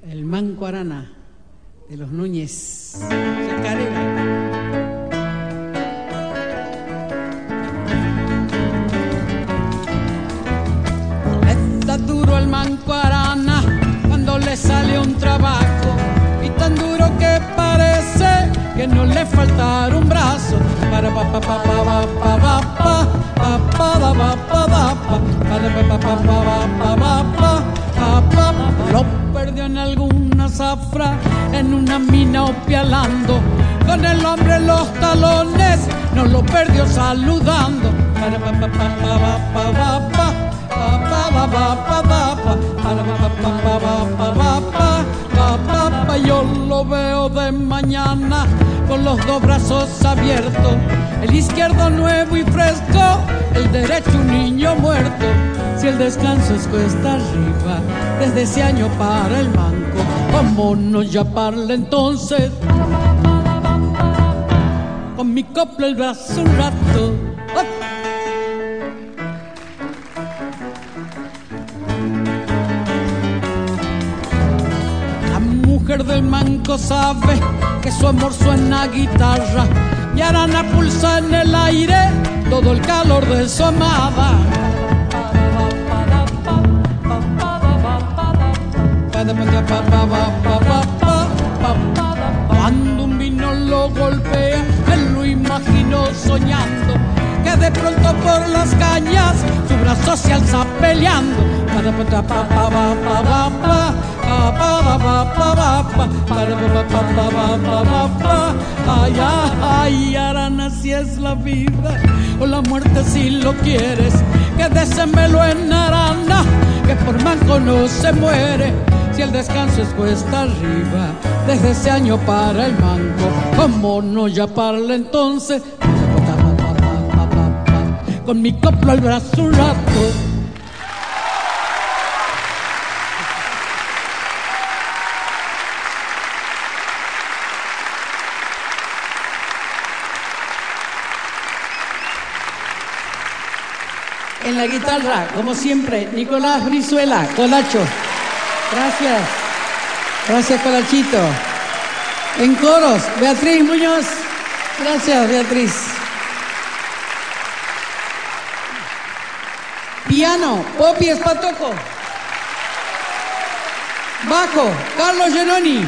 El Manco Arana de los Núñez Chacarera. Está duro el Manco Arana cuando le sale un trabajo, y tan duro que parece que no le faltará un brazo. Para pa pa pa pa pa pa pa pa pa pa pa pa. Lo perdió en alguna zafra, en una mina opialando, con el hombre en los talones, no lo perdió saludando. Para pa pa pa pa pa pa pa. Yo lo veo de mañana con los dos brazos abiertos, el izquierdo nuevo y fresco, el derecho un niño muerto. Si el descanso es cuesta arriba, desde ese año para el Manco, vámonos ya parle entonces, con mi copla el brazo un rato. La mujer del Manco sabe que su amor suena a guitarra, y Arana pulsa en el aire todo el calor de su amada. Cuando un vino lo golpea, él lo imaginó soñando, que de pronto por las cañas su brazo se alza peleando. Ay, ay, Arana, si es la vida o la muerte si lo quieres, que désemelo en Arana, que por Manco no se muere. Si el descanso es cuesta arriba, desde ese año para el Manco, como no ya parle entonces, con mi copla al brazo un rato. En la guitarra, como siempre, Nicolás Brizuela, Colacho. Gracias. Gracias, Colachito. En coros, Beatriz Muñoz. Gracias, Beatriz. Piano, Popi Espatoco. Bajo, Carlos Genoni.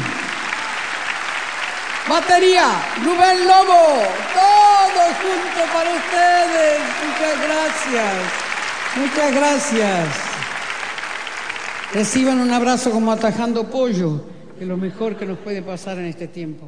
Batería, Rubén Lobo. Todos juntos para ustedes. Muchas gracias. Muchas gracias. Reciban un abrazo como atajando pollo, que es lo mejor que nos puede pasar en este tiempo.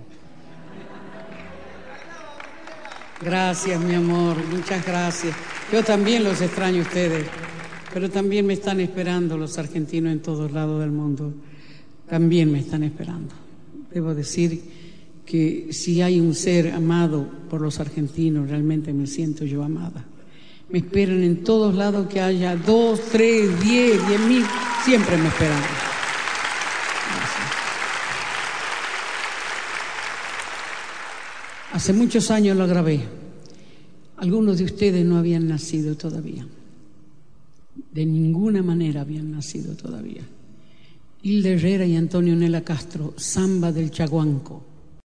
Gracias, mi amor, muchas gracias. Yo también los extraño a ustedes, pero también me están esperando los argentinos en todos lados del mundo. También me están esperando. Debo decir que si hay un ser amado por los argentinos, realmente me siento yo amada. Me esperan en todos lados, que haya 2, 3, 10.000, siempre me esperan. Gracias. Hace muchos años lo grabé. Algunos de ustedes no habían nacido todavía. De ninguna manera habían nacido todavía. Hilda Herrera y Antonio Nela Castro, Samba del Chaguanco.